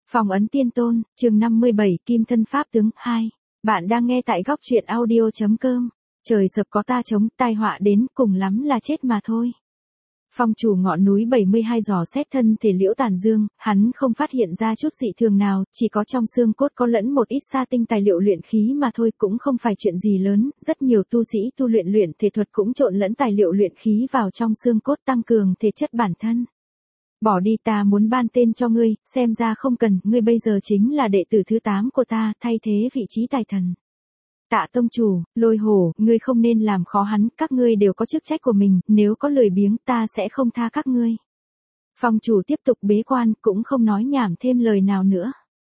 Phong ấn tiên tôn, chương 57, Kim thân pháp tướng 2. Bạn đang nghe tại góc truyện audio.com. Trời sập có ta chống, tai họa đến, cùng lắm là chết mà thôi. Phong chủ ngọn núi 72 dò xét thân thể Liễu Tản Dương, hắn không phát hiện ra chút dị thường nào, chỉ có trong xương cốt có lẫn một ít sa tinh tài liệu luyện khí mà thôi, cũng không phải chuyện gì lớn, rất nhiều tu sĩ tu luyện thể thuật cũng trộn lẫn tài liệu luyện khí vào trong xương cốt tăng cường thể chất bản thân. Bỏ đi, ta muốn ban tên cho ngươi, xem ra không cần, ngươi bây giờ chính là đệ tử thứ 8 của ta, thay thế vị trí tài thần. Tạ tông chủ, Lôi Hổ, ngươi không nên làm khó hắn, các ngươi đều có chức trách của mình, nếu có lười biếng ta sẽ không tha các ngươi. Phong chủ tiếp tục bế quan, cũng không nói nhảm thêm lời nào nữa.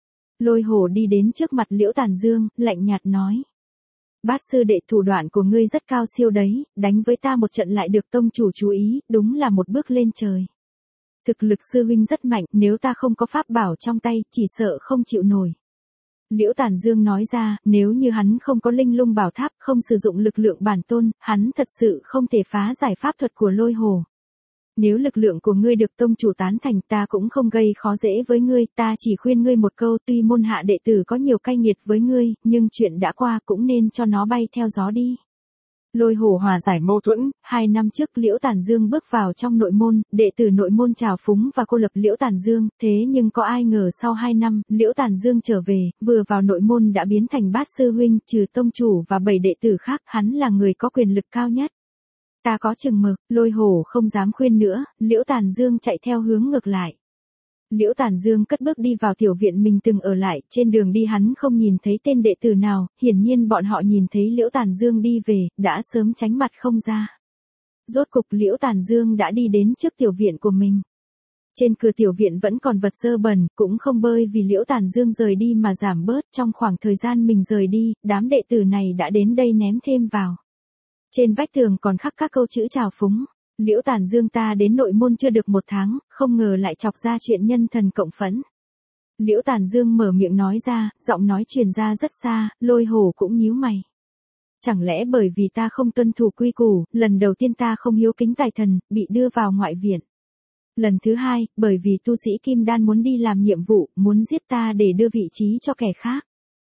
Lôi Hổ đi đến trước mặt Liễu Tản Dương, lạnh nhạt nói. Bát sư đệ, thủ đoạn của ngươi rất cao siêu đấy, đánh với ta một trận lại được tông chủ chú ý, đúng là một bước lên trời. Thực lực sư huynh rất mạnh, nếu ta không có pháp bảo trong tay, chỉ sợ không chịu nổi. Liễu Tản Dương nói ra, nếu như hắn không có linh lung bảo tháp, không sử dụng lực lượng bản tôn, hắn thật sự không thể phá giải pháp thuật của Lôi Hổ. Nếu lực lượng của ngươi được tông chủ tán thành, ta cũng không gây khó dễ với ngươi, ta chỉ khuyên ngươi một câu, tuy môn hạ đệ tử có nhiều cay nghiệt với ngươi, nhưng chuyện đã qua cũng nên cho nó bay theo gió đi. Lôi Hổ hòa giải mâu thuẫn, 2 năm trước Liễu Tản Dương bước vào trong nội môn, đệ tử nội môn trào phúng và cô lập Liễu Tản Dương, thế nhưng có ai ngờ sau 2 năm, Liễu Tản Dương trở về, vừa vào nội môn đã biến thành bát sư huynh, trừ tông chủ và 7 đệ tử khác, hắn là người có quyền lực cao nhất. Ta có chừng mực, Lôi Hổ không dám khuyên nữa, Liễu Tản Dương chạy theo hướng ngược lại. Liễu Tản Dương cất bước đi vào tiểu viện mình từng ở lại, trên đường đi hắn không nhìn thấy tên đệ tử nào, hiển nhiên bọn họ nhìn thấy Liễu Tản Dương đi về, đã sớm tránh mặt không ra. Rốt cục Liễu Tản Dương đã đi đến trước tiểu viện của mình. Trên cửa tiểu viện vẫn còn vật dơ bẩn, cũng không bơi vì Liễu Tản Dương rời đi mà giảm bớt, trong khoảng thời gian mình rời đi, đám đệ tử này đã đến đây ném thêm vào. Trên vách tường còn khắc các câu chữ chào phúng. Liễu Tản Dương, ta đến nội môn chưa được 1 tháng, không ngờ lại chọc ra chuyện nhân thần cộng phẫn. Liễu Tản Dương mở miệng nói ra, giọng nói truyền ra rất xa, Lôi Hổ cũng nhíu mày. Chẳng lẽ bởi vì ta không tuân thủ quy củ, lần đầu tiên ta không hiếu kính tài thần, bị đưa vào ngoại viện. Lần thứ 2, bởi vì tu sĩ Kim Đan muốn đi làm nhiệm vụ, muốn giết ta để đưa vị trí cho kẻ khác.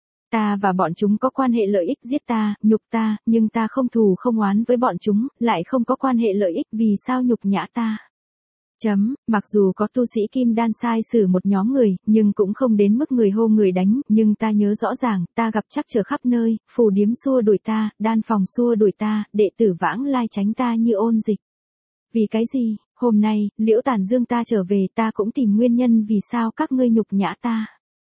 Ta và bọn chúng có quan hệ lợi ích, giết ta, nhục ta, nhưng ta không thù không oán với bọn chúng, lại không có quan hệ lợi ích, vì sao nhục nhã ta? Mặc dù có tu sĩ Kim Đan sai xử một nhóm người, nhưng cũng không đến mức người hô người đánh, nhưng ta nhớ rõ ràng, ta gặp trắc trở khắp nơi, phù điếm xua đuổi ta, đan phòng xua đuổi ta, đệ tử vãng lai tránh ta như ôn dịch. Vì cái gì, hôm nay, Liễu Tản Dương ta trở về, ta cũng tìm nguyên nhân vì sao các ngươi nhục nhã ta.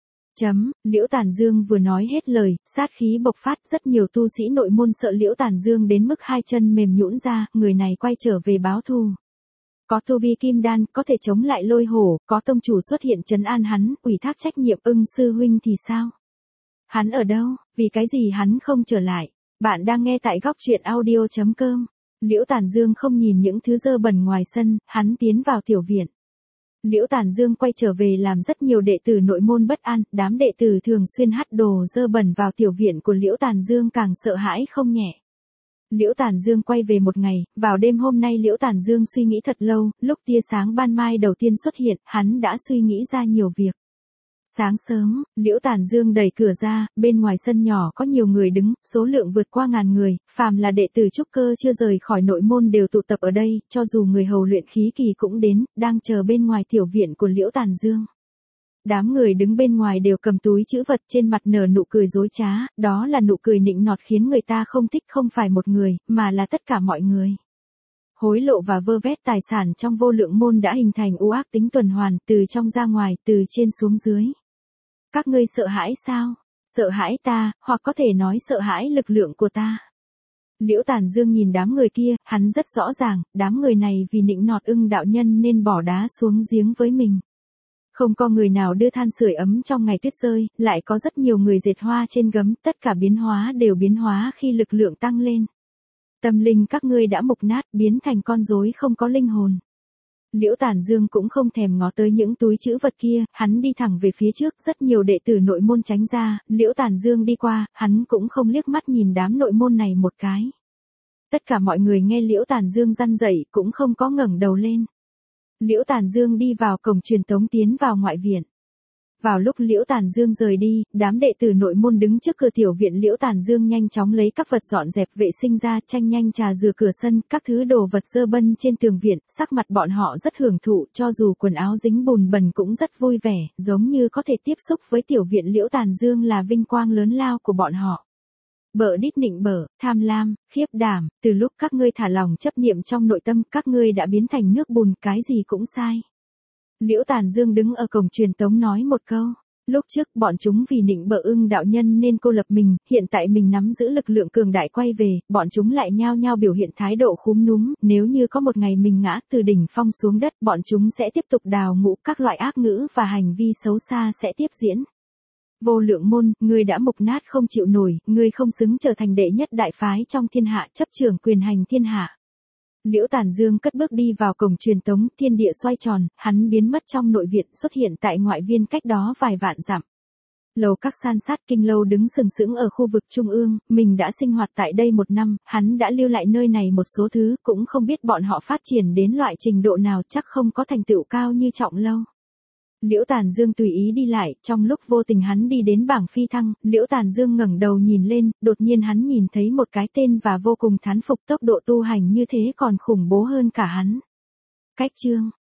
Liễu Tản Dương vừa nói hết lời, sát khí bộc phát, rất nhiều tu sĩ nội môn sợ Liễu Tản Dương đến mức 2 chân mềm nhũn ra, người này quay trở về báo thù. Có tu vi Kim Đan, có thể chống lại Lôi Hổ, có tông chủ xuất hiện trấn an hắn, ủy thác trách nhiệm, Ưng sư huynh thì sao? Hắn ở đâu, vì cái gì hắn không trở lại? Bạn đang nghe tại góc truyện audio.com. Liễu Tản Dương không nhìn những thứ dơ bẩn ngoài sân, hắn tiến vào tiểu viện. Liễu Tản Dương quay trở về làm rất nhiều đệ tử nội môn bất an, đám đệ tử thường xuyên hắt đồ dơ bẩn vào tiểu viện của Liễu Tản Dương càng sợ hãi không nhẹ. Liễu Tản Dương quay về một ngày, vào đêm hôm nay Liễu Tản Dương suy nghĩ thật lâu, lúc tia sáng ban mai đầu tiên xuất hiện, hắn đã suy nghĩ ra nhiều việc. Sáng sớm, Liễu Tản Dương đẩy cửa ra, bên ngoài sân nhỏ có nhiều người đứng, số lượng vượt qua 1000 người, phàm là đệ tử trúc cơ chưa rời khỏi nội môn đều tụ tập ở đây, cho dù người hầu luyện khí kỳ cũng đến, đang chờ bên ngoài tiểu viện của Liễu Tản Dương. Đám người đứng bên ngoài đều cầm túi trữ vật, trên mặt nở nụ cười dối trá, đó là nụ cười nịnh nọt khiến người ta không thích, không phải một người, mà là tất cả mọi người. Hối lộ và vơ vét tài sản trong vô lượng môn đã hình thành u ác tính tuần hoàn, từ trong ra ngoài, từ trên xuống dưới. Các ngươi sợ hãi sao? Sợ hãi ta, hoặc có thể nói sợ hãi lực lượng của ta. Liễu Tản Dương nhìn đám người kia, hắn rất rõ ràng, đám người này vì nịnh nọt Ưng đạo nhân nên bỏ đá xuống giếng với mình. Không có người nào đưa than sưởi ấm trong ngày tuyết rơi, lại có rất nhiều người dệt hoa trên gấm, tất cả biến hóa đều biến hóa khi lực lượng tăng lên. Tâm linh các ngươi đã mục nát, biến thành con rối không có linh hồn. Liễu Tản Dương cũng không thèm ngó tới những túi trữ vật kia, hắn đi thẳng về phía trước, rất nhiều đệ tử nội môn tránh ra, Liễu Tản Dương đi qua, hắn cũng không liếc mắt nhìn đám nội môn này một cái. Tất cả mọi người nghe Liễu Tản Dương răn dạy, cũng không có ngẩng đầu lên. Liễu Tản Dương đi vào cổng truyền tống tiến vào ngoại viện. Vào lúc Liễu Tản Dương rời đi, đám đệ tử nội môn đứng trước cửa tiểu viện Liễu Tản Dương nhanh chóng lấy các vật dọn dẹp vệ sinh ra, tranh nhanh trà rửa cửa sân, các thứ đồ vật dơ bân trên tường viện, sắc mặt bọn họ rất hưởng thụ, cho dù quần áo dính bùn bẩn cũng rất vui vẻ, giống như có thể tiếp xúc với tiểu viện Liễu Tản Dương là vinh quang lớn lao của bọn họ. Bợ đít nịnh bợ, tham lam, khiếp đảm, từ lúc các ngươi thả lòng chấp niệm trong nội tâm, các ngươi đã biến thành nước bùn, cái gì cũng sai. Liễu Tản Dương đứng ở cổng truyền tống nói một câu. Lúc trước bọn chúng vì nịnh bợ Ưng đạo nhân nên cô lập mình, hiện tại mình nắm giữ lực lượng cường đại quay về, bọn chúng lại nhao nhao biểu hiện thái độ khúm núm, nếu như có một ngày mình ngã từ đỉnh phong xuống đất, bọn chúng sẽ tiếp tục đào ngũ, các loại ác ngữ và hành vi xấu xa sẽ tiếp diễn. Vô Lượng môn, ngươi đã mục nát không chịu nổi, ngươi không xứng trở thành đệ nhất đại phái trong thiên hạ, chấp trưởng quyền hành thiên hạ. Liễu Tản Dương cất bước đi vào cổng truyền tống, thiên địa xoay tròn, hắn biến mất trong nội viện, xuất hiện tại ngoại viên cách đó vài vạn dặm. Lầu các san sát kinh lâu đứng sừng sững ở khu vực trung ương, mình đã sinh hoạt tại đây 1 năm, hắn đã lưu lại nơi này một số thứ, cũng không biết bọn họ phát triển đến loại trình độ nào, chắc không có thành tựu cao như Trọng lâu. Liễu Tản Dương tùy ý đi lại, trong lúc vô tình hắn đi đến bảng phi thăng, Liễu Tản Dương ngẩng đầu nhìn lên, đột nhiên hắn nhìn thấy một cái tên và vô cùng thán phục tốc độ tu hành như thế còn khủng bố hơn cả hắn. Cách chương